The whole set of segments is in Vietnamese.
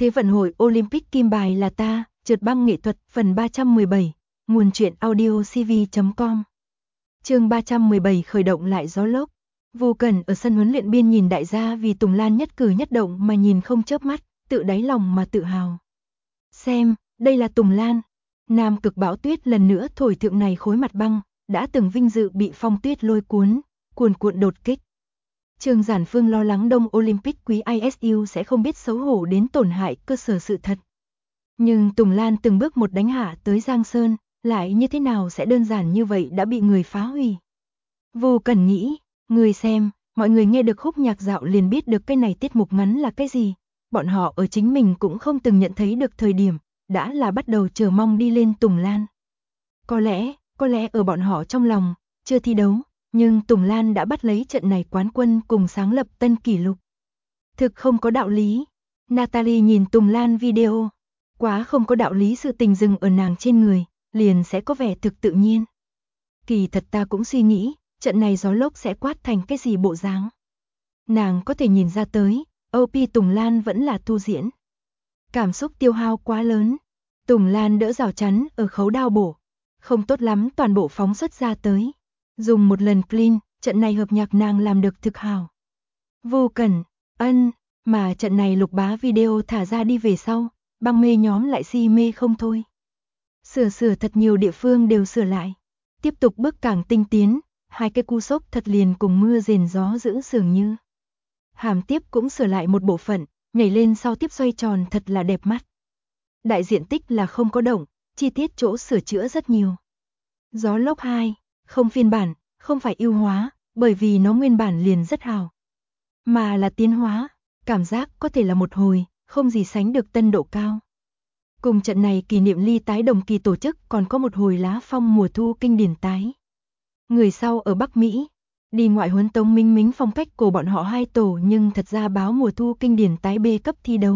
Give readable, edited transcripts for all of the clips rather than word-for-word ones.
Thế vận hội Olympic kim bài là ta, trượt băng nghệ thuật phần 317, nguồn truyện audio cv.com. Chương 317 khởi động lại gió lốc. Vô Cẩn ở sân huấn luyện biên nhìn đại gia vì Tùng Lan nhất cử nhất động mà nhìn không chớp mắt, tự đáy lòng mà tự hào. Xem, đây là Tùng Lan. Nam cực bão tuyết lần nữa thổi thượng này khối mặt băng, đã từng vinh dự bị phong tuyết lôi cuốn, cuồn cuộn đột kích. Trương Giản Phương lo lắng Đông Olympic quý ISU sẽ không biết xấu hổ đến tổn hại cơ sở sự thật. Nhưng Tùng Lan từng bước một đánh hạ tới Giang Sơn, lại như thế nào sẽ đơn giản như vậy đã bị người phá hủy. Vô Cẩn nghĩ, người xem, mọi người nghe được khúc nhạc dạo liền biết được cái này tiết mục ngắn là cái gì. Bọn họ ở chính mình cũng không từng nhận thấy được thời điểm, đã là bắt đầu chờ mong đi lên Tùng Lan. Có lẽ ở bọn họ trong lòng, chưa thi đấu, nhưng Tùng Lan đã bắt lấy trận này quán quân cùng sáng lập tân kỷ lục. Thực không có đạo lý. Natalie nhìn Tùng Lan video. Quá không có đạo lý, sự tình dừng ở nàng trên người, liền sẽ có vẻ thực tự nhiên. Kỳ thật ta cũng suy nghĩ, trận này gió lốc sẽ quát thành cái gì bộ dáng. Nàng có thể nhìn ra tới, OP Tùng Lan vẫn là tu diễn. Cảm xúc tiêu hao quá lớn. Tùng Lan đỡ rào chắn ở khấu đao bổ. Không tốt lắm toàn bộ phóng xuất ra tới. Dùng một lần clean, trận này hợp nhạc nàng làm được thực hào. Vô Cẩn, mà trận này Lục Bá video thả ra đi về sau, băng mê nhóm lại si mê không thôi. Sửa thật nhiều địa phương đều sửa lại. Tiếp tục bước càng tinh tiến, hai cái cú sốc thật liền cùng mưa rền gió dữ dường như. Hàm tiếp cũng sửa lại một bộ phận, nhảy lên sau tiếp xoay tròn thật là đẹp mắt. Đại diện tích là không có động, chi tiết chỗ sửa chữa rất nhiều. Gió lốc 2, không phiên bản, không phải ưu hóa, bởi vì nó nguyên bản liền rất hào. Mà là tiến hóa, cảm giác có thể là một hồi, không gì sánh được tân độ cao. Cùng trận này kỷ niệm ly tái đồng kỳ tổ chức còn có một hồi lá phong mùa thu kinh điển tái. Người sau ở Bắc Mỹ, đi ngoại huấn Tống Minh Mính phong cách của bọn họ hai tổ, nhưng thật ra báo mùa thu kinh điển tái B cấp thi đấu.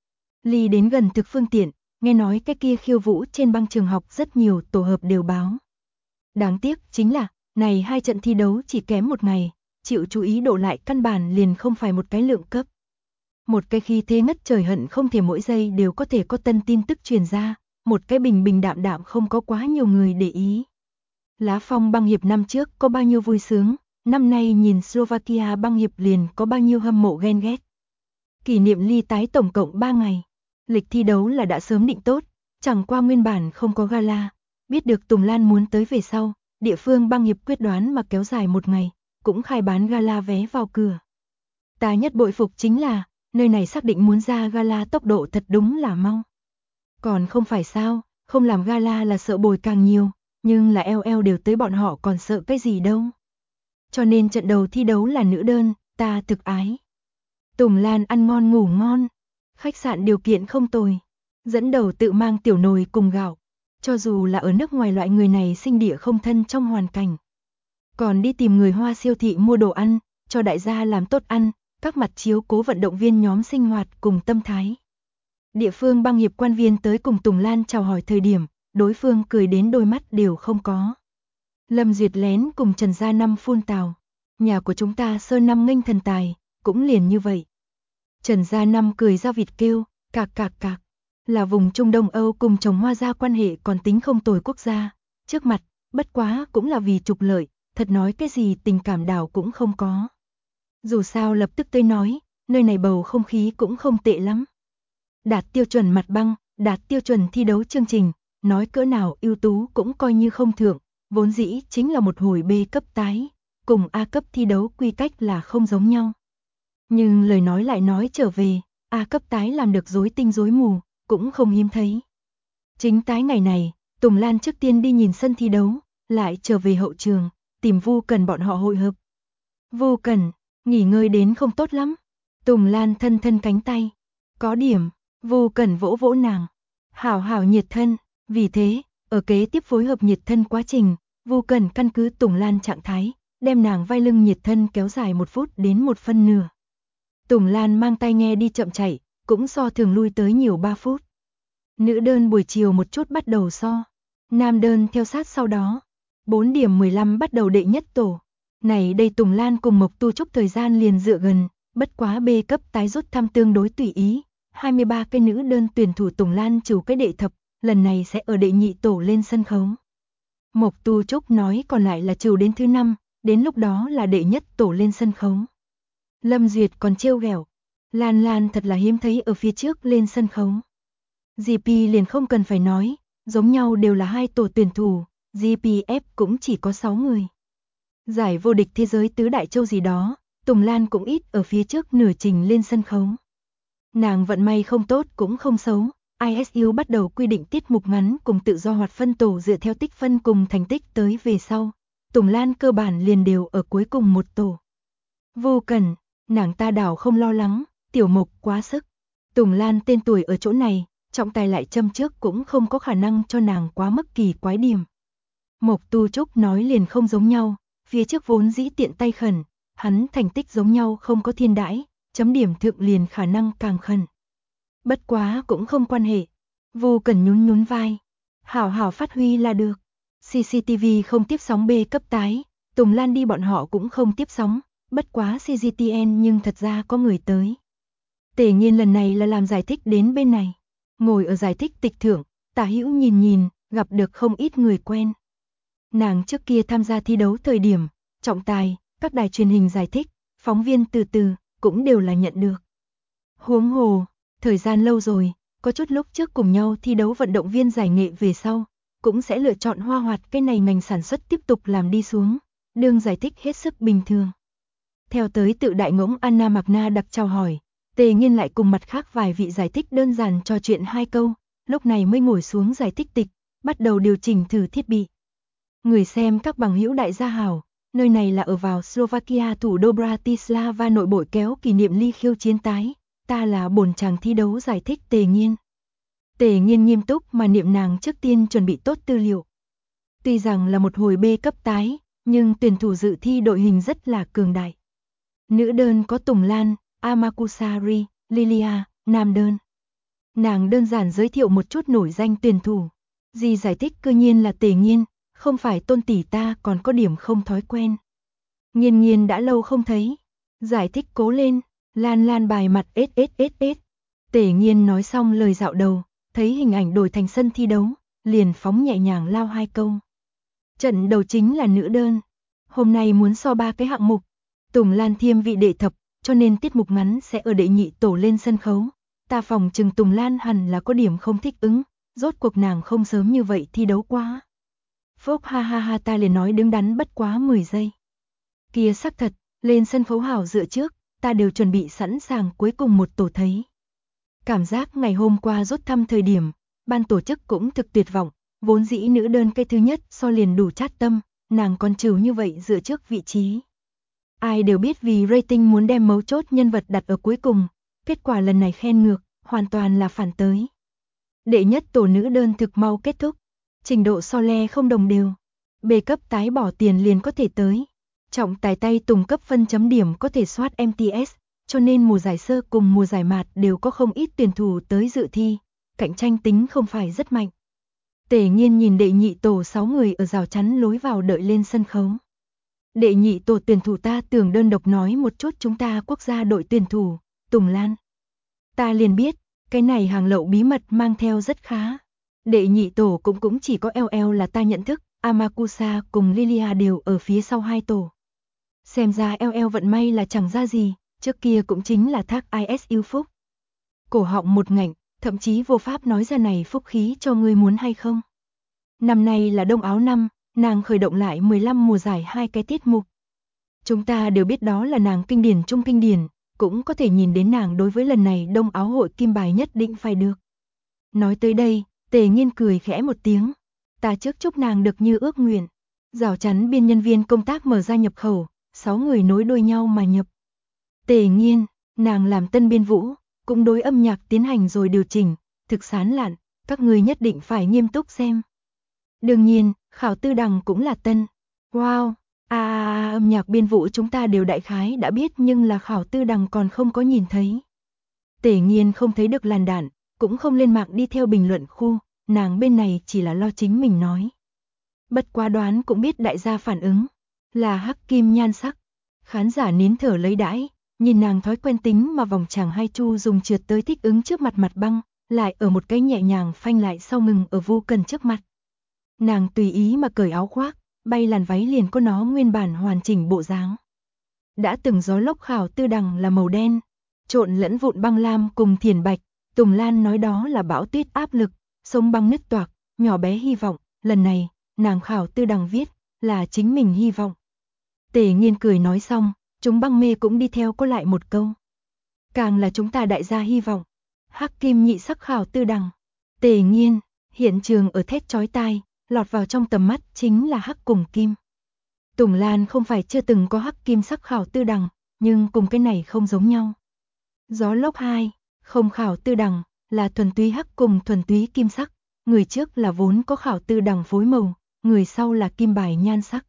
Ly đến gần thực phương tiện, nghe nói cái kia khiêu vũ trên băng trường học rất nhiều tổ hợp đều báo. Đáng tiếc chính là, này hai trận thi đấu chỉ kém một ngày, chịu chú ý độ lại căn bản liền không phải một cái lượng cấp. Một cái khi thế ngất trời hận không thể mỗi giây đều có thể có tân tin tức truyền ra, một cái bình bình đạm đạm không có quá nhiều người để ý. Lá phong băng hiệp năm trước có bao nhiêu vui sướng, năm nay nhìn Slovakia băng hiệp liền có bao nhiêu hâm mộ ghen ghét. Kỷ niệm ly tái tổng cộng 3 ngày. Lịch thi đấu là đã sớm định tốt, chẳng qua nguyên bản không có gala. Biết được Tùng Lan muốn tới về sau, địa phương băng hiệp quyết đoán mà kéo dài một ngày, cũng khai bán gala vé vào cửa. Ta nhất bội phục chính là, nơi này xác định muốn ra gala tốc độ thật đúng là mau. Còn không phải sao, không làm gala là sợ bồi càng nhiều, nhưng là LL đều tới bọn họ còn sợ cái gì đâu. Cho nên trận đầu thi đấu là nữ đơn, ta thực ái. Tùng Lan ăn ngon ngủ ngon, khách sạn điều kiện không tồi, dẫn đầu tự mang tiểu nồi cùng gạo, cho dù là ở nước ngoài loại người này sinh địa không thân trong hoàn cảnh. Còn đi tìm người Hoa siêu thị mua đồ ăn, cho đại gia làm tốt ăn, các mặt chiếu cố vận động viên nhóm sinh hoạt cùng tâm thái. Địa phương băng hiệp quan viên tới cùng Tùng Lan chào hỏi thời điểm, đối phương cười đến đôi mắt đều không có. Lâm Duyệt lén cùng Trần Gia Năm phun tào, nhà của chúng ta Sơn Năm nghênh thần tài, cũng liền như vậy. Trần Gia Năm cười ra vịt kêu, cạc cạc cạc, là vùng Trung Đông Âu cùng trồng hoa gia quan hệ còn tính không tồi quốc gia, trước mặt, bất quá cũng là vì trục lợi, thật nói cái gì tình cảm đảo cũng không có. Dù sao lập tức tới nói, nơi này bầu không khí cũng không tệ lắm. Đạt tiêu chuẩn mặt băng, đạt tiêu chuẩn thi đấu chương trình, nói cỡ nào ưu tú cũng coi như không thượng, vốn dĩ chính là một hồi B cấp tái, cùng A cấp thi đấu quy cách là không giống nhau. Nhưng lời nói lại nói trở về, A cấp tái làm được rối tinh rối mù, cũng không hiếm thấy. Chính tái ngày này, Tùng Lan trước tiên đi nhìn sân thi đấu, lại trở về hậu trường, tìm Vu Cẩn bọn họ hội hợp. Vu Cẩn, nghỉ ngơi đến không tốt lắm. Tùng Lan thân thân cánh tay. Có điểm, Vu Cẩn vỗ vỗ nàng. Hảo nhiệt thân, vì thế, ở kế tiếp phối hợp nhiệt thân quá trình, Vu Cẩn căn cứ Tùng Lan trạng thái, đem nàng vai lưng nhiệt thân kéo dài 1 phút đến 1 phân nửa. Tùng Lan mang tai nghe đi chậm chạy, cũng so thường lui tới nhiều 3 phút. Nữ đơn buổi chiều một chút bắt đầu so. Nam đơn theo sát sau đó. 4 điểm 15 bắt đầu đệ nhất tổ. Này đây Tùng Lan cùng Mộc Tu Trúc thời gian liền dựa gần, bất quá B cấp tái rút thăm tương đối tùy ý, 23 cái nữ đơn tuyển thủ Tùng Lan trừ cái đệ thập, lần này sẽ ở đệ nhị tổ lên sân khấu. Mộc Tu Trúc nói còn lại là trừ đến thứ 5, đến lúc đó là đệ nhất tổ lên sân khấu. Lâm Duyệt còn trêu ghẹo, Lan Lan thật là hiếm thấy ở phía trước lên sân khấu. GP liền không cần phải nói, giống nhau đều là 2 tổ tuyển thủ, GPF cũng chỉ có 6 người. Giải vô địch thế giới tứ đại châu gì đó, Tùng Lan cũng ít ở phía trước nửa trình lên sân khấu. Nàng vận may không tốt cũng không xấu, ISU bắt đầu quy định tiết mục ngắn cùng tự do hoạt phân tổ dựa theo tích phân cùng thành tích tới về sau. Tùng Lan cơ bản liền đều ở cuối cùng một tổ. Vô Cần, nàng ta đảo không lo lắng, Tiểu Mộc quá sức. Tùng Lan tên tuổi ở chỗ này, trọng tài lại châm trước cũng không có khả năng cho nàng quá mức kỳ quái điểm. Mộc Tu Trúc nói liền không giống nhau, phía trước vốn dĩ tiện tay khẩn, hắn thành tích giống nhau không có thiên đãi, chấm điểm thượng liền khả năng càng khẩn. Bất quá cũng không quan hệ. Vô Cần nhún nhún vai. Hảo hảo phát huy là được. CCTV không tiếp sóng B cấp tái, Tùng Lan đi bọn họ cũng không tiếp sóng, bất quá CGTN nhưng thật ra có người tới. Tề Nghiên lần này là làm giải thích đến bên này. Ngồi ở giải thích tịch thượng, Tả Hữu nhìn nhìn, gặp được không ít người quen. Nàng trước kia tham gia thi đấu thời điểm, trọng tài, các đài truyền hình giải thích, phóng viên từ từ, cũng đều là nhận được. Huống hồ, thời gian lâu rồi, có chút lúc trước cùng nhau thi đấu vận động viên giải nghệ về sau, cũng sẽ lựa chọn hoa hoạt cái này ngành sản xuất tiếp tục làm đi xuống, đương giải thích hết sức bình thường. Theo tới tự đại ngỗng Anna Magna đặc chào hỏi, Tề Nghiên lại cùng mặt khác vài vị giải thích đơn giản trò chuyện 2 câu, lúc này mới ngồi xuống giải thích tịch, bắt đầu điều chỉnh thử thiết bị. Người xem các bằng hữu đại gia hảo, nơi này là ở vào Slovakia thủ đô Bratislava nội bội kéo kỷ niệm ly khiêu chiến tái, ta là bổn chàng thi đấu giải thích Tề Nghiên. Tề Nghiên nghiêm túc mà niệm nàng trước tiên chuẩn bị tốt tư liệu. Tuy rằng là một hồi B cấp tái, nhưng tuyển thủ dự thi đội hình rất là cường đại. Nữ đơn có Tùng Lan, Amakusari, Lilia, nam đơn. Nàng đơn giản giới thiệu một chút nổi danh tuyển thủ. Gì giải thích cư nhiên là Tề Nghiên, không phải Tôn tỷ ta còn có điểm không thói quen. Nghiên Nghiên đã lâu không thấy. Giải thích cố lên, Lan Lan bài mặt ết. Tề Nghiên nói xong lời dạo đầu, thấy hình ảnh đổi thành sân thi đấu, liền phóng nhẹ nhàng lao 2 câu. Trận đầu chính là nữ đơn. Hôm nay muốn so 3 cái hạng mục. Tùng Lan thiêm vị đệ thập, cho nên tiết mục ngắn sẽ ở đệ nhị tổ lên sân khấu. Ta phòng chừng Tùng Lan hẳn là có điểm không thích ứng, rốt cuộc nàng không sớm như vậy thi đấu quá. Phốc ha ha ha, ta liền nói đứng đắn bất quá 10 giây. Kia xác thật, lên sân khấu hảo dựa trước, ta đều chuẩn bị sẵn sàng cuối cùng một tổ thấy. Cảm giác ngày hôm qua rút thăm thời điểm, ban tổ chức cũng thực tuyệt vọng, vốn dĩ nữ đơn cái thứ nhất so liền đủ chát tâm, nàng còn trừ như vậy dựa trước vị trí. Ai đều biết vì rating muốn đem mấu chốt nhân vật đặt ở cuối cùng, kết quả lần này khen ngược, hoàn toàn là phản tới. Đệ nhất tổ nữ đơn thực mau kết thúc, trình độ so le không đồng đều. B cấp tái bỏ tiền liền có thể tới. Trọng tài tay Tùng cấp phân chấm điểm có thể soát MTS, cho nên mùa giải sơ cùng mùa giải mạt đều có không ít tuyển thủ tới dự thi, cạnh tranh tính không phải rất mạnh. Tề Nghiên nhìn đệ nhị tổ 6 người ở rào chắn lối vào đợi lên sân khấu. Đệ nhị tổ tuyển thủ ta tưởng đơn độc nói một chút chúng ta quốc gia đội tuyển thủ, Tùng Lan. Ta liền biết, cái này hàng lậu bí mật mang theo rất khá. Đệ nhị tổ cũng chỉ có LL là ta nhận thức, Amakusa cùng Lilia đều ở phía sau 2 tổ. Xem ra LL vận may là chẳng ra gì, trước kia cũng chính là thác ISU phúc. Cổ họng một ngạnh, thậm chí vô pháp nói ra này phúc khí cho ngươi muốn hay không. Năm nay là Đông Áo năm, nàng khởi động lại 15 mùa giải 2 cái tiết mục. Chúng ta đều biết đó là nàng kinh điển trung kinh điển, cũng có thể nhìn đến nàng đối với lần này Đông Áo hội kim bài nhất định phải được. Nói tới đây, Tề Nghiên cười khẽ một tiếng. Ta trước chúc nàng được như ước nguyện. Rào chắn biên nhân viên công tác mở ra nhập khẩu, 6 người nối đuôi nhau mà nhập. Tề Nghiên, nàng làm tân biên vũ, cũng đối âm nhạc tiến hành rồi điều chỉnh, thực sán lạn, các người nhất định phải nghiêm túc xem. Đương nhiên, Khảo Tư Đằng cũng là tân. Wow, âm nhạc biên vũ chúng ta đều đại khái đã biết nhưng là Khảo Tư Đằng còn không có nhìn thấy. Tề Nghiên không thấy được làn đạn, cũng không lên mạng đi theo bình luận khu, nàng bên này chỉ là lo chính mình nói. Bất quá đoán cũng biết đại gia phản ứng, là hắc kim nhan sắc. Khán giả nín thở lấy đãi, Nhìn nàng thói quen tính mà vòng chàng hai chu dùng trượt tới thích ứng trước mặt mặt băng, lại ở một cái nhẹ nhàng phanh lại sau ngừng ở Vu Cần trước mặt. Nàng tùy ý mà cởi áo khoác, bay làn váy liền có nó nguyên bản hoàn chỉnh bộ dáng. Đã từng gió lốc khảo tư đằng là màu đen, trộn lẫn vụn băng lam cùng thiền bạch, Tùng Lan nói đó là bão tuyết áp lực, sông băng nứt toạc, nhỏ bé hy vọng, lần này, nàng khảo tư đằng viết, là chính mình hy vọng. Tề Nghiên cười nói xong, chúng băng mê cũng đi theo có lại một câu. Càng là chúng ta đại gia hy vọng. Hắc kim nhị sắc khảo tư đằng. Tề Nghiên, hiện trường ở thét chói tai, lọt vào trong tầm mắt chính là hắc cùng kim. Tùng Lan không phải chưa từng có hắc kim sắc khảo tư đằng, nhưng cùng cái này không giống nhau. Gió lốc 2, không khảo tư đằng, là thuần túy hắc cùng thuần túy kim sắc. Người trước là vốn có khảo tư đằng phối màu, người sau là kim bài nhan sắc.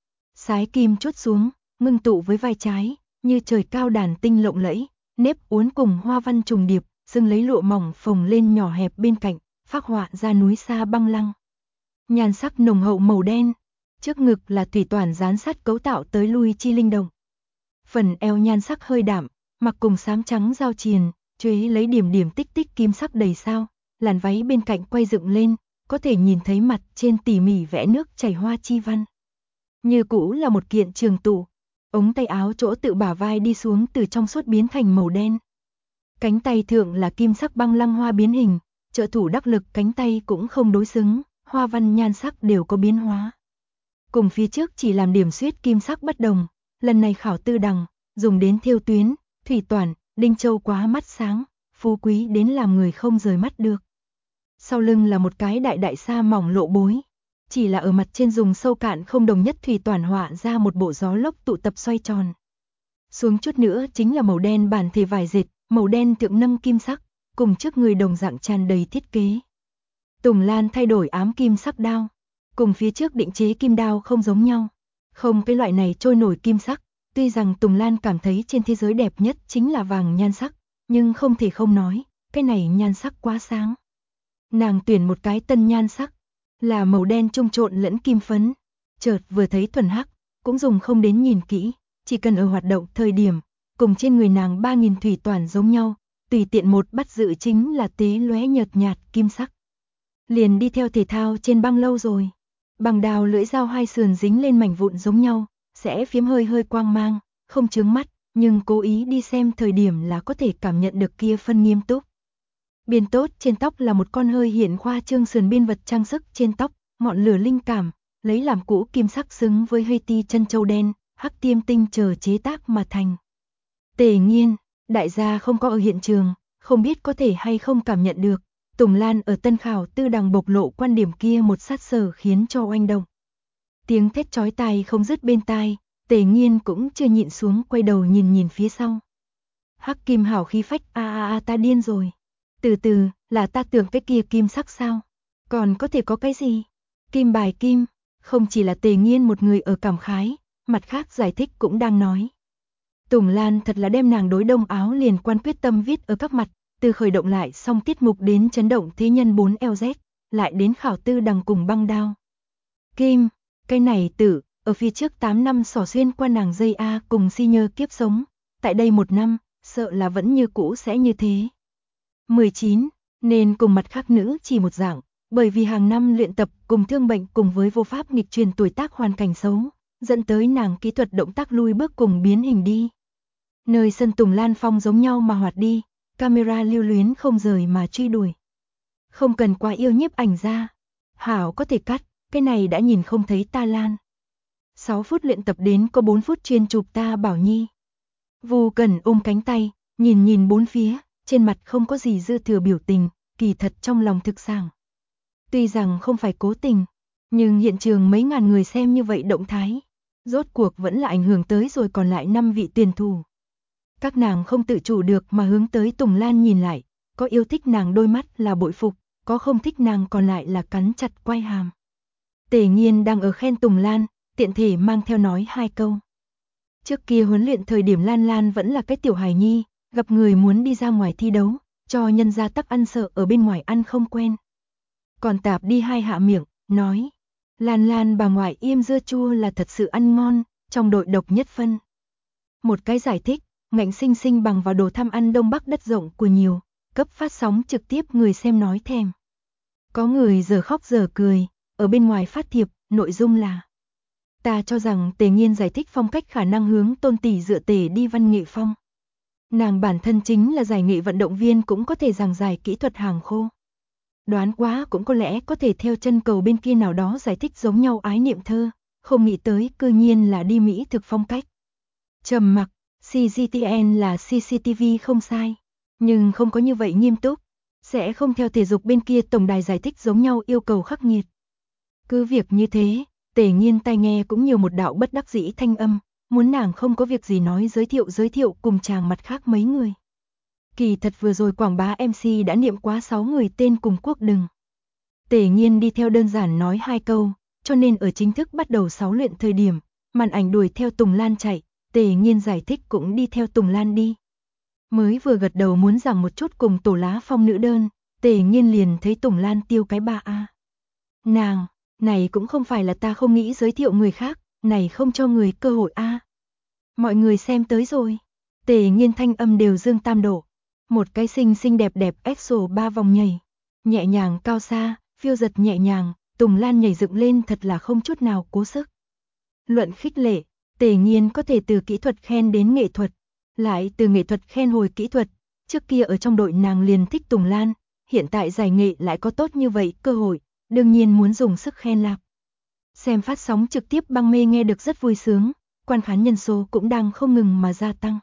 Sái kim chốt xuống, ngưng tụ với vai trái, như trời cao đàn tinh lộng lẫy, nếp uốn cùng hoa văn trùng điệp, dưng lấy lụa mỏng phồng lên nhỏ hẹp bên cạnh, phác họa ra núi xa băng lăng. Nhan sắc nồng hậu màu đen, trước ngực là thủy toàn dán sát cấu tạo tới lui chi linh động. Phần eo nhan sắc hơi đạm, mặc cùng xám trắng giao triền, chuế lấy điểm điểm tích tích kim sắc đầy sao, làn váy bên cạnh quay dựng lên, có thể nhìn thấy mặt trên tỉ mỉ vẽ nước chảy hoa chi văn. Như cũ là một kiện trường tụ, ống tay áo chỗ tự bả vai đi xuống từ trong suốt biến thành màu đen. Cánh tay thượng là kim sắc băng lăng hoa biến hình, trợ thủ đắc lực cánh tay cũng không đối xứng, hoa văn nhan sắc đều có biến hóa. Cùng phía trước chỉ làm điểm xuyết kim sắc bất đồng, lần này khảo tư đằng, dùng đến thêu tuyến, thủy toàn, đinh châu quá mắt sáng, phú quý đến làm người không rời mắt được. Sau lưng là một cái đại đại sa mỏng lộ bối, chỉ là ở mặt trên dùng sâu cạn không đồng nhất thủy toàn họa ra một bộ gió lốc tụ tập xoay tròn. Xuống chút nữa chính là màu đen bản thể vải dệt, màu đen thượng nâng kim sắc, cùng trước người đồng dạng tràn đầy thiết kế. Tùng Lan thay đổi ám kim sắc đao, cùng phía trước định chế kim đao không giống nhau. Không cái loại này trôi nổi kim sắc, tuy rằng Tùng Lan cảm thấy trên thế giới đẹp nhất chính là vàng nhan sắc, nhưng không thể không nói, cái này nhan sắc quá sáng. Nàng tuyển một cái tân nhan sắc, là màu đen trung trộn lẫn kim phấn, chợt vừa thấy thuần hắc, cũng dùng không đến nhìn kỹ, chỉ cần ở hoạt động thời điểm, cùng trên người nàng 3000 thủy toàn giống nhau, tùy tiện một bắt dự chính là tế lóe nhợt nhạt kim sắc. Liền đi theo thể thao trên băng lâu rồi, bằng đào lưỡi dao hai sườn dính lên mảnh vụn giống nhau, sẽ phiếm hơi hơi quang mang, không chướng mắt, nhưng cố ý đi xem thời điểm là có thể cảm nhận được kia phân nghiêm túc. Biên tốt trên tóc là một con hơi hiện khoa trương sườn biên vật trang sức trên tóc, ngọn lửa linh cảm, lấy làm cũ kim sắc xứng với hơi ti chân châu đen, hắc tiêm tinh chờ chế tác mà thành. Tề Nghiên, đại gia không có ở hiện trường, không biết có thể hay không cảm nhận được, Tùng Lan ở tân khảo tư đằng bộc lộ quan điểm kia một sát sở khiến cho oanh động. Tiếng thét chói tai không dứt bên tai, Tề Nghiên cũng chưa nhịn xuống quay đầu nhìn nhìn phía sau. Hắc kim hảo khí phách ta điên rồi. Từ từ, là ta tưởng cái kia kim sắc sao? Còn có thể có cái gì? Kim bài kim, không chỉ là Tề Nghiên một người ở cảm khái, mặt khác giải thích cũng đang nói. Tùng Lan thật là đem nàng đối đông áo liền quan quyết tâm viết ở các mặt, từ khởi động lại xong tiết mục đến chấn động thế nhân 4LZ, lại đến khảo tư đằng cùng băng đao. Kim, cái này tử, ở phía trước 8 năm xỏ xuyên qua nàng dây A cùng si nhơ kiếp sống, tại đây 1 năm, sợ là vẫn như cũ sẽ như thế. 19, nên cùng mặt khác nữ chỉ một dạng, bởi vì hàng năm luyện tập cùng thương bệnh cùng với vô pháp nghịch truyền tuổi tác hoàn cảnh xấu, dẫn tới nàng kỹ thuật động tác lui bước cùng biến hình đi. Nơi sân Tùng Lan Phong giống nhau mà hoạt đi, camera lưu luyến không rời mà truy đuổi. Không cần quá yêu nhiếp ảnh ra, hảo có thể cắt, cái này đã nhìn không thấy ta Lan. 6 phút luyện tập đến có 4 phút chuyên chụp ta Bảo Nhi. Vu Cần ôm cánh tay, nhìn nhìn bốn phía, trên mặt không có gì dư thừa biểu tình, kỳ thật trong lòng thực sảng. Tuy rằng không phải cố tình, nhưng hiện trường mấy ngàn người xem như vậy động thái, rốt cuộc vẫn là ảnh hưởng tới rồi còn lại 5 vị tuyển thủ. Các nàng không tự chủ được mà hướng tới Tùng Lan nhìn lại, có yêu thích nàng đôi mắt là bội phục, có không thích nàng còn lại là cắn chặt quai hàm. Tề Nghiên đang ở khen Tùng Lan, tiện thể mang theo nói 2 câu. Trước kia huấn luyện thời điểm Lan Lan vẫn là cái tiểu hài nhi, gặp người muốn đi ra ngoài thi đấu, cho nhân gia tắc ăn sợ ở bên ngoài ăn không quen. Còn tạp đi 2 hạ miệng, nói, Lan Lan bà ngoại yêm dưa chua là thật sự ăn ngon, trong đội độc nhất phân. Một cái giải thích, ngạnh sinh sinh bằng vào đồ tham ăn Đông Bắc đất rộng của nhiều, cấp phát sóng trực tiếp người xem nói thèm. Có người giờ khóc giờ cười, ở bên ngoài phát thiệp, nội dung là: ta cho rằng Tề Nghiên giải thích phong cách khả năng hướng Tôn tỷ dựa Tề đi văn nghệ phong. Nàng bản thân chính là giải nghệ vận động viên cũng có thể giảng giải kỹ thuật hàng khô. Đoán quá cũng có lẽ có thể theo chân cầu bên kia nào đó giải thích giống nhau ái niệm thơ, không nghĩ tới cư nhiên là đi Mỹ thực phong cách. Trầm mặc, CGTN là CCTV không sai, nhưng không có như vậy nghiêm túc, sẽ không theo thể dục bên kia tổng đài giải thích giống nhau yêu cầu khắc nghiệt. Cứ việc như thế, Tề Nghiên tai nghe cũng nhiều một đạo bất đắc dĩ thanh âm, muốn nàng không có việc gì nói giới thiệu cùng chàng mặt khác mấy người. Kỳ thật vừa rồi quảng bá MC đã niệm quá 6 người tên cùng quốc đừng. Tề Nghiên đi theo đơn giản nói 2 câu, cho nên ở chính thức bắt đầu 6 luyện thời điểm, màn ảnh đuổi theo Tùng Lan chạy, Tề Nghiên giải thích cũng đi theo Tùng Lan đi. Mới vừa gật đầu muốn giảng một chút cùng Tổ Lá Phong nữ đơn, Tề Nghiên liền thấy Tùng Lan tiêu cái 3A. Nàng, này cũng không phải là ta không nghĩ giới thiệu người khác, này không cho người cơ hội a. Mọi người xem tới rồi. Tề Nghiên thanh âm đều dương tam độ. Một cái xinh đẹp EXO 3 vòng nhảy, nhẹ nhàng cao xa, phiêu giật nhẹ nhàng, Tùng Lan nhảy dựng lên thật là không chút nào cố sức. Luận khích lệ, Tề Nghiên có thể từ kỹ thuật khen đến nghệ thuật, lại từ nghệ thuật khen hồi kỹ thuật, trước kia ở trong đội nàng liền thích Tùng Lan, hiện tại giải nghệ lại có tốt như vậy cơ hội, đương nhiên muốn dùng sức khen lạc. Xem phát sóng trực tiếp băng mê nghe được rất vui sướng, quan khán nhân số cũng đang không ngừng mà gia tăng.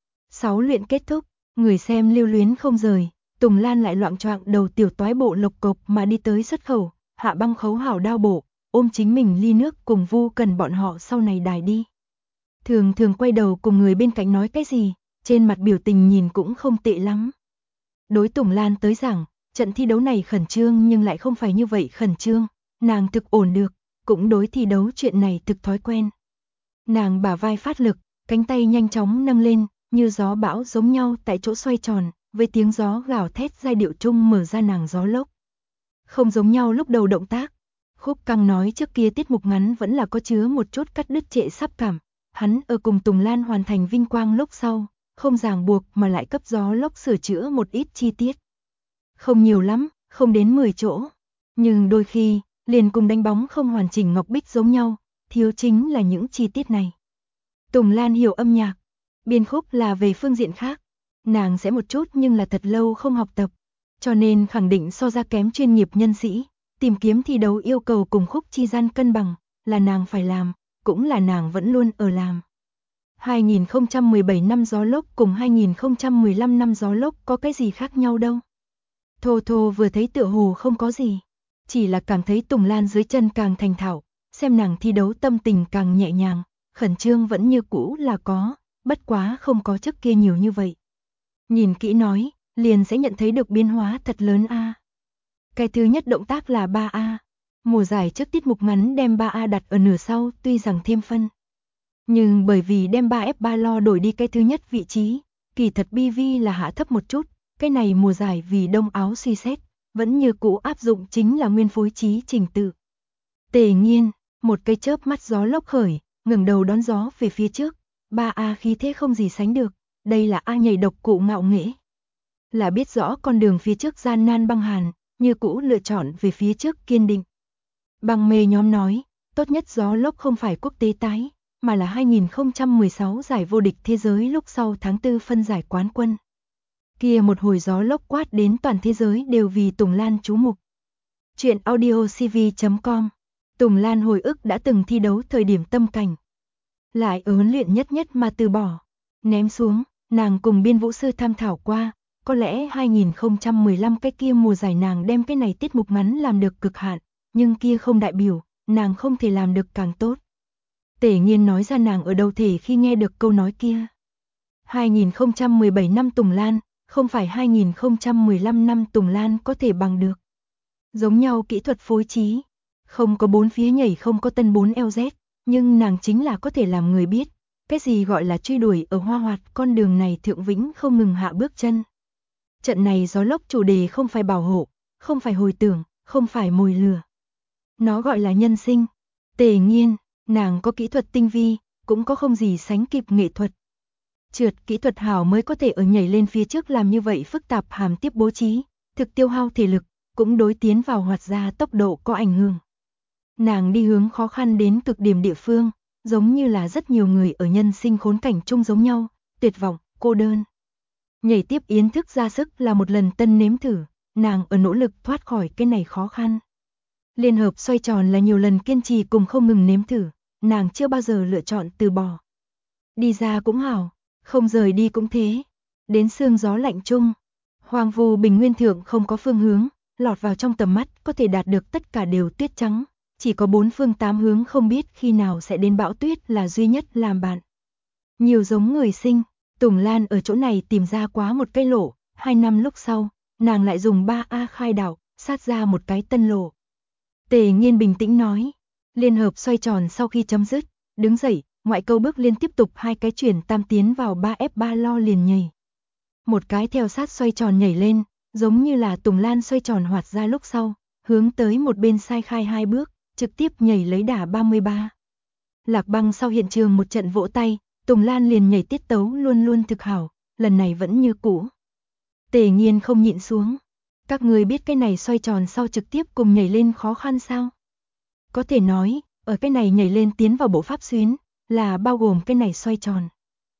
6 luyện kết thúc, người xem lưu luyến không rời, Tùng Lan lại loạng choạng đầu tiểu toái bộ lộc cộc mà đi tới xuất khẩu, hạ băng khấu hảo đao bộ, ôm chính mình ly nước cùng Vu Cần bọn họ sau này đài đi. Thường quay đầu cùng người bên cạnh nói cái gì, trên mặt biểu tình nhìn cũng không tệ lắm. Đối Tùng Lan tới giảng, trận thi đấu này khẩn trương nhưng lại không phải như vậy khẩn trương, nàng thực ổn được, cũng đối thi đấu chuyện này thực thói quen. Nàng bả vai phát lực, cánh tay nhanh chóng nâng lên, như gió bão giống nhau tại chỗ xoay tròn, với tiếng gió gào thét giai điệu chung mở ra nàng gió lốc. Không giống nhau lúc đầu động tác, Khúc Căng nói trước kia tiết mục ngắn vẫn là có chứa một chút cắt đứt trệ sắp cảm, hắn ở cùng Tùng Lan hoàn thành vinh quang lúc sau, không ràng buộc mà lại cấp gió lốc sửa chữa một ít chi tiết. Không nhiều lắm, không đến 10 chỗ, nhưng đôi khi, liền cùng đánh bóng không hoàn chỉnh ngọc bích giống nhau, thiếu chính là những chi tiết này. Tùng Lan hiểu âm nhạc, biên khúc là về phương diện khác, nàng sẽ một chút nhưng là thật lâu không học tập, cho nên khẳng định so ra kém chuyên nghiệp nhân sĩ, tìm kiếm thi đấu yêu cầu cùng khúc chi gian cân bằng, là nàng phải làm, cũng là nàng vẫn luôn ở làm. 2017 năm gió lốc cùng 2015 năm gió lốc có cái gì khác nhau đâu. Thô vừa thấy tựa hồ không có gì, chỉ là cảm thấy Tùng Lan dưới chân càng thành thạo, xem nàng thi đấu tâm tình càng nhẹ nhàng, khẩn trương vẫn như cũ là có, bất quá không có trước kia nhiều như vậy. Nhìn kỹ nói, liền sẽ nhận thấy được biến hóa thật lớn a. Cái thứ nhất động tác là 3A. Mùa giải trước tiết mục ngắn đem 3A đặt ở nửa sau tuy rằng thêm phân. Nhưng bởi vì đem 3F3 lo đổi đi cái thứ nhất vị trí, kỳ thật BV là hạ thấp một chút, cái này mùa giải vì đông áo suy xét, vẫn như cũ áp dụng chính là nguyên phối trí trình tự. Tề Nghiên, một cái chớp mắt gió lốc khởi, ngẩng đầu đón gió về phía trước, 3A khí thế không gì sánh được, đây là A nhảy độc cụ ngạo nghễ. Là biết rõ con đường phía trước gian nan băng hàn, như cũ lựa chọn về phía trước kiên định. Băng mê nhóm nói, tốt nhất gió lốc không phải quốc tế tái, mà là 2016 giải vô địch thế giới lúc sau tháng 4 phân giải quán quân. Kia một hồi gió lốc quát đến toàn thế giới đều vì Tùng Lan chú mục. Chuyện audiocv.com. Tùng Lan hồi ức đã từng thi đấu thời điểm tâm cảnh. Lại ở huấn luyện nhất mà từ bỏ. Ném xuống, nàng cùng biên vũ sư tham thảo qua, có lẽ 2015 cái kia mùa giải nàng đem cái này tiết mục ngắn làm được cực hạn, nhưng kia không đại biểu, nàng không thể làm được càng tốt. Tề Nghiên nói ra nàng ở đầu thể khi nghe được câu nói kia. 2017 năm Tùng Lan, không phải 2015 năm Tùng Lan có thể bằng được. Giống nhau kỹ thuật phối trí, không có 4 phía nhảy không có tân 4 LZ, nhưng nàng chính là có thể làm người biết, cái gì gọi là truy đuổi ở hoa hoạt con đường này thượng vĩnh không ngừng hạ bước chân. Trận này gió lốc chủ đề không phải bảo hộ, không phải hồi tưởng, không phải mồi lửa. Nó gọi là nhân sinh. Tề Nghiên, nàng có kỹ thuật tinh vi, cũng có không gì sánh kịp nghệ thuật. Trượt kỹ thuật hảo mới có thể ở nhảy lên phía trước làm như vậy phức tạp hàm tiếp bố trí, thực tiêu hao thể lực, cũng đối tiến vào hoạt ra tốc độ có ảnh hưởng. Nàng đi hướng khó khăn đến cực điểm địa phương, giống như là rất nhiều người ở nhân sinh khốn cảnh chung giống nhau, tuyệt vọng, cô đơn. Nhảy tiếp yến thức ra sức là một lần tân nếm thử, nàng ở nỗ lực thoát khỏi cái này khó khăn. Liên hợp xoay tròn là nhiều lần kiên trì cùng không ngừng nếm thử, nàng chưa bao giờ lựa chọn từ bỏ. Đi ra cũng hảo, không rời đi cũng thế. Đến sương gió lạnh chung, hoang vu bình nguyên thượng không có phương hướng, lọt vào trong tầm mắt có thể đạt được tất cả đều tuyết trắng, chỉ có bốn phương tám hướng không biết khi nào sẽ đến bão tuyết là duy nhất làm bạn. Nhiều giống người sinh, Tùng Lan ở chỗ này tìm ra quá một cái lỗ, 2 năm lúc sau, nàng lại dùng 3A khai đảo, sát ra một cái tân lỗ. Tề Nghiên bình tĩnh nói, liên hợp xoay tròn sau khi chấm dứt, đứng dậy, ngoại câu bước liên tiếp tục 2 cái chuyển tam tiến vào 3F3 lo liền nhảy. Một cái theo sát xoay tròn nhảy lên, giống như là Tùng Lan xoay tròn hoạt ra lúc sau, hướng tới một bên sai khai 2 bước, trực tiếp nhảy lấy đà 33. Lạc Băng sau hiện trường một trận vỗ tay, Tùng Lan liền nhảy tiết tấu luôn luôn thực hảo, lần này vẫn như cũ. Tề Nghiên không nhịn xuống. Các người biết cái này xoay tròn sau trực tiếp cùng nhảy lên khó khăn sao? Có thể nói, ở cái này nhảy lên tiến vào bộ pháp xuyến, là bao gồm cái này xoay tròn.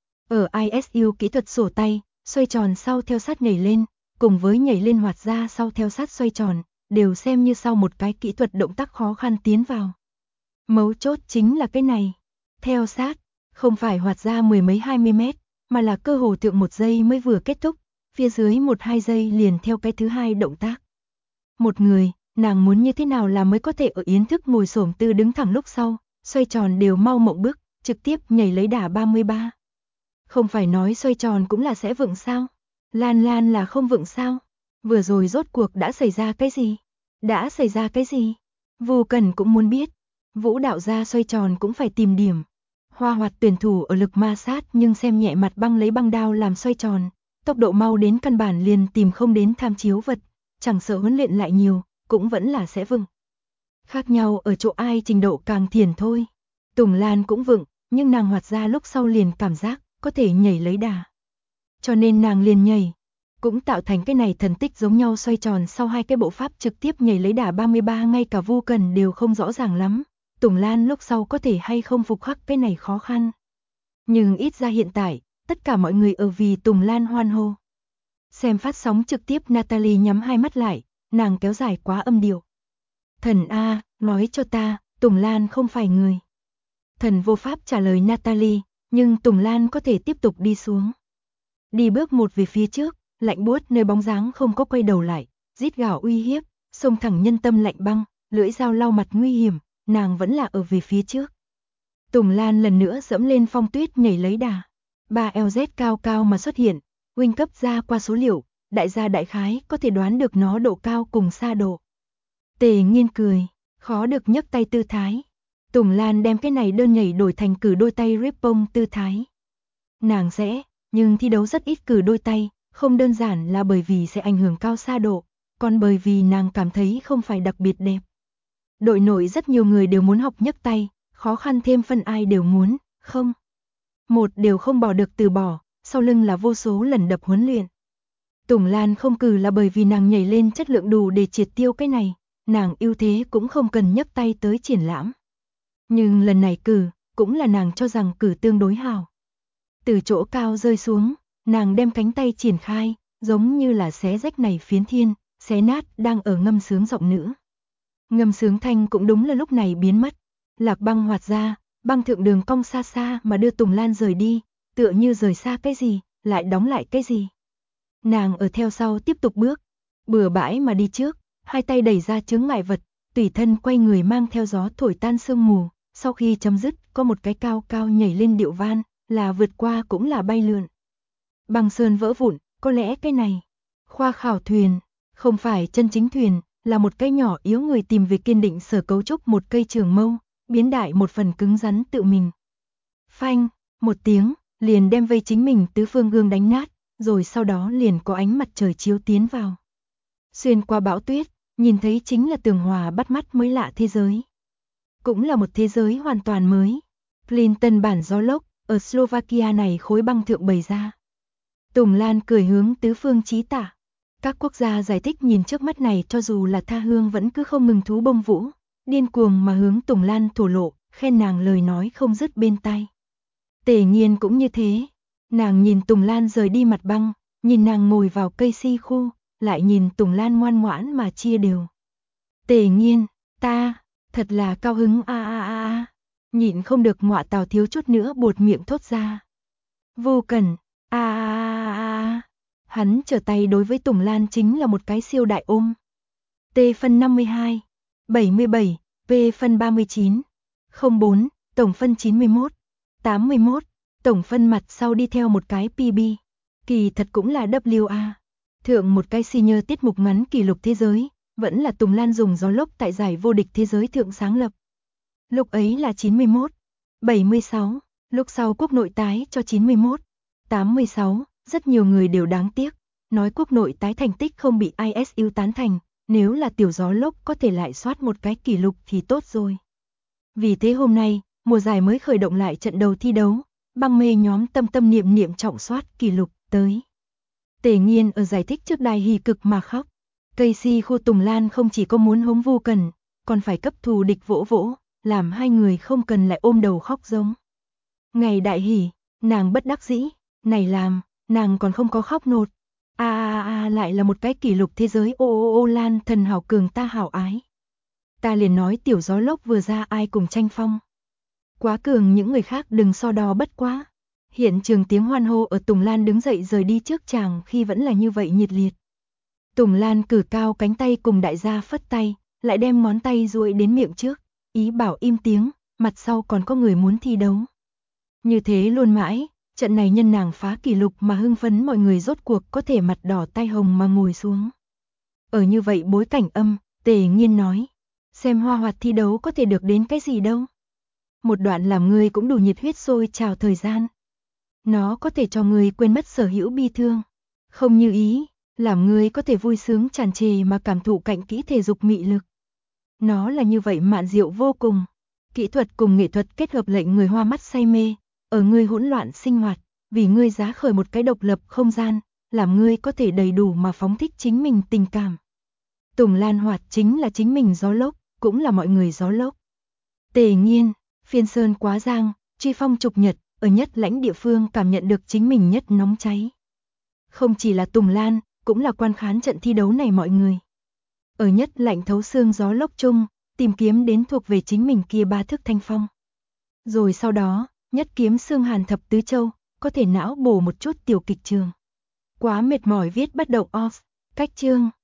Ở ISU kỹ thuật sổ tay, xoay tròn sau theo sát nhảy lên, cùng với nhảy lên hoạt ra sau theo sát xoay tròn, đều xem như sau một cái kỹ thuật động tác khó khăn tiến vào. Mấu chốt chính là cái này. Theo sát, không phải hoạt ra mười mấy 20 mét, mà là cơ hồ thượng 1 giây mới vừa kết thúc, phía dưới 1-2 giây liền theo cái thứ hai động tác. Một người, nàng muốn như thế nào là mới có thể ở yến thức ngồi xổm tư đứng thẳng lúc sau, xoay tròn đều mau mộng bước, trực tiếp nhảy lấy đà 33. Không phải nói xoay tròn cũng là sẽ vựng sao? Lan Lan là không vựng sao? Vừa rồi rốt cuộc đã xảy ra cái gì? Đã xảy ra cái gì? Vô Cần cũng muốn biết. Vũ đạo gia xoay tròn cũng phải tìm điểm. Hoa Hoạt tuyển thủ ở lực ma sát nhưng xem nhẹ mặt băng lấy băng đao làm xoay tròn, tốc độ mau đến căn bản liền tìm không đến tham chiếu vật, chẳng sợ huấn luyện lại nhiều, cũng vẫn là sẽ vựng. Khác nhau ở chỗ ai trình độ càng thiền thôi. Tùng Lan cũng vựng, nhưng nàng hoạt ra lúc sau liền cảm giác có thể nhảy lấy đà. Cho nên nàng liền nhảy, cũng tạo thành cái này thần tích giống nhau xoay tròn sau 2 cái bộ pháp trực tiếp nhảy lấy đà 33 ngay cả Vô Cần đều không rõ ràng lắm. Tùng Lan lúc sau có thể hay không phục khắc cái này khó khăn. Nhưng ít ra hiện tại, tất cả mọi người ở vì Tùng Lan hoan hô. Xem phát sóng trực tiếp Natalie nhắm 2 mắt lại, nàng kéo dài quá âm điệu. Thần A, nói cho ta, Tùng Lan không phải người. Thần vô pháp trả lời Natalie, nhưng Tùng Lan có thể tiếp tục đi xuống. Đi bước một về phía trước, lạnh buốt nơi bóng dáng không có quay đầu lại, rít gào uy hiếp, xông thẳng nhân tâm lạnh băng, lưỡi dao lau mặt nguy hiểm, nàng vẫn là ở về phía trước. Tùng Lan lần nữa dẫm lên phong tuyết nhảy lấy đà. 3LZ cao cao mà xuất hiện, Wing cấp ra qua số liệu, đại gia đại khái có thể đoán được nó độ cao cùng xa độ. Tề Nghiên cười, khó được nhấc tay tư thái. Tùng Lan đem cái này đơn nhảy đổi thành cử đôi tay ribbon tư thái. Nàng sẽ, nhưng thi đấu rất ít cử đôi tay, không đơn giản là bởi vì sẽ ảnh hưởng cao xa độ, còn bởi vì nàng cảm thấy không phải đặc biệt đẹp. Đội nội rất nhiều người đều muốn học nhấc tay, khó khăn thêm phân ai đều muốn, không. Một đều không bỏ được từ bỏ, sau lưng là vô số lần đập huấn luyện. Tùng Lan không cử là bởi vì nàng nhảy lên chất lượng đủ để triệt tiêu cái này, nàng ưu thế cũng không cần nhấc tay tới triển lãm. Nhưng lần này cử, cũng là nàng cho rằng cử tương đối hào. Từ chỗ cao rơi xuống, nàng đem cánh tay triển khai, giống như là xé rách này phiến thiên, xé nát đang ở ngâm sướng giọng nữ. Ngâm sướng thanh cũng đúng là lúc này biến mất. Lạc Băng hoạt ra, băng thượng đường cong xa xa mà đưa Tùng Lan rời đi, tựa như rời xa cái gì, lại đóng lại cái gì. Nàng ở theo sau tiếp tục bước, bừa bãi mà đi trước, 2 tay đẩy ra chướng ngại vật, tùy thân quay người mang theo gió thổi tan sương mù, sau khi chấm dứt có một cái cao cao nhảy lên điệu van, là vượt qua cũng là bay lượn. Băng sơn vỡ vụn, có lẽ cái này, khoa khảo thuyền, không phải chân chính thuyền, là một cái nhỏ yếu người tìm về kiên định sở cấu trúc một cây trường mâu, biến đại một phần cứng rắn tự mình. Phanh, một tiếng, liền đem vây chính mình tứ phương gương đánh nát, rồi sau đó liền có ánh mặt trời chiếu tiến vào. Xuyên qua bão tuyết, nhìn thấy chính là tường hòa bắt mắt mới lạ thế giới. Cũng là một thế giới hoàn toàn mới. Clinton bản gió lốc, ở Slovakia này khối băng thượng bày ra. Tùng Lan cười hướng tứ phương chí tả. Các quốc gia giải thích nhìn trước mắt này cho dù là tha hương vẫn cứ không ngừng thú bông vũ, điên cuồng mà hướng Tùng Lan thổ lộ, khen nàng lời nói không dứt bên tai. Tề Nhiên cũng như thế, nàng nhìn Tùng Lan rời đi mặt băng, nhìn nàng ngồi vào cây si khu, lại nhìn Tùng Lan ngoan ngoãn mà chia đều. Tề Nhiên, ta, thật là cao hứng a a a a, nhịn không được ngọa tào thiếu chút nữa buột miệng thốt ra. Vô Cẩn, a a a a, hắn trở tay đối với Tùng Lan chính là một cái siêu đại ôm. T phân 52, 77, P phân 39, 04, tổng phân 91, 81, tổng phân mặt sau đi theo một cái PB. Kỳ thật cũng là WA. Thượng một cái senior tiết mục ngắn kỷ lục thế giới, vẫn là Tùng Lan dùng gió lốc tại giải vô địch thế giới thượng sáng lập. Lúc ấy là 91, 76, lúc sau quốc nội tái cho 91, 86, rất nhiều người đều đáng tiếc, nói quốc nội tái thành tích không bị ISU tán thành, nếu là tiểu gió lốc có thể lại soát một cái kỷ lục thì tốt rồi. Vì thế hôm nay, mùa giải mới khởi động lại trận đầu thi đấu, băng mê nhóm tâm tâm niệm niệm trọng soát kỷ lục tới. Tề Nhiên ở giải thích trước đài hì cực mà khóc. Cây si khu Tùng Lan không chỉ có muốn hống Vô Cần, còn phải cấp thù địch vỗ vỗ, làm hai người không cần lại ôm đầu khóc giống. Ngày đại hỉ, nàng bất đắc dĩ, này làm, nàng còn không có khóc nột. Lại là một cái kỷ lục thế giới ô Lan thần hảo cường ta hảo ái. Ta liền nói tiểu gió lốc vừa ra ai cùng tranh phong. Quá cường những người khác đừng so đo bất quá. Hiện trường tiếng hoan hô ở Tùng Lan đứng dậy rời đi trước chàng khi vẫn là như vậy nhiệt liệt. Tùng Lan cử cao cánh tay cùng đại gia phất tay, lại đem ngón tay duỗi đến miệng trước, ý bảo im tiếng, mặt sau còn có người muốn thi đấu. Như thế luôn mãi, trận này nhân nàng phá kỷ lục mà hưng phấn mọi người rốt cuộc có thể mặt đỏ tay hồng mà ngồi xuống. Ở như vậy bối cảnh âm, Tề Nhiên nói, xem hoa hoạt thi đấu có thể được đến cái gì đâu. Một đoạn làm người cũng đủ nhiệt huyết sôi trào thời gian. Nó có thể cho người quên mất sở hữu bi thương, không như ý, làm người có thể vui sướng tràn trề mà cảm thụ cạnh kỹ thể dục mị lực. Nó là như vậy mạn diệu vô cùng, kỹ thuật cùng nghệ thuật kết hợp lệnh người hoa mắt say mê, ở người hỗn loạn sinh hoạt, vì ngươi giá khởi một cái độc lập không gian, làm ngươi có thể đầy đủ mà phóng thích chính mình tình cảm. Tùng Lan hoạt chính là chính mình gió lốc, cũng là mọi người gió lốc. Tề Nhiên, phiên sơn quá giang, truy phong trục nhật, ở nhất lãnh địa phương cảm nhận được chính mình nhất nóng cháy. Không chỉ là Tùng Lan, cũng là quan khán trận thi đấu này mọi người. Ở nhất lạnh thấu xương gió lốc chung, tìm kiếm đến thuộc về chính mình kia ba thức thanh phong. Rồi sau đó, nhất kiếm xương hàn thập tứ châu, có thể não bổ một chút tiểu kịch trường. Quá mệt mỏi viết bất động off, cách chương.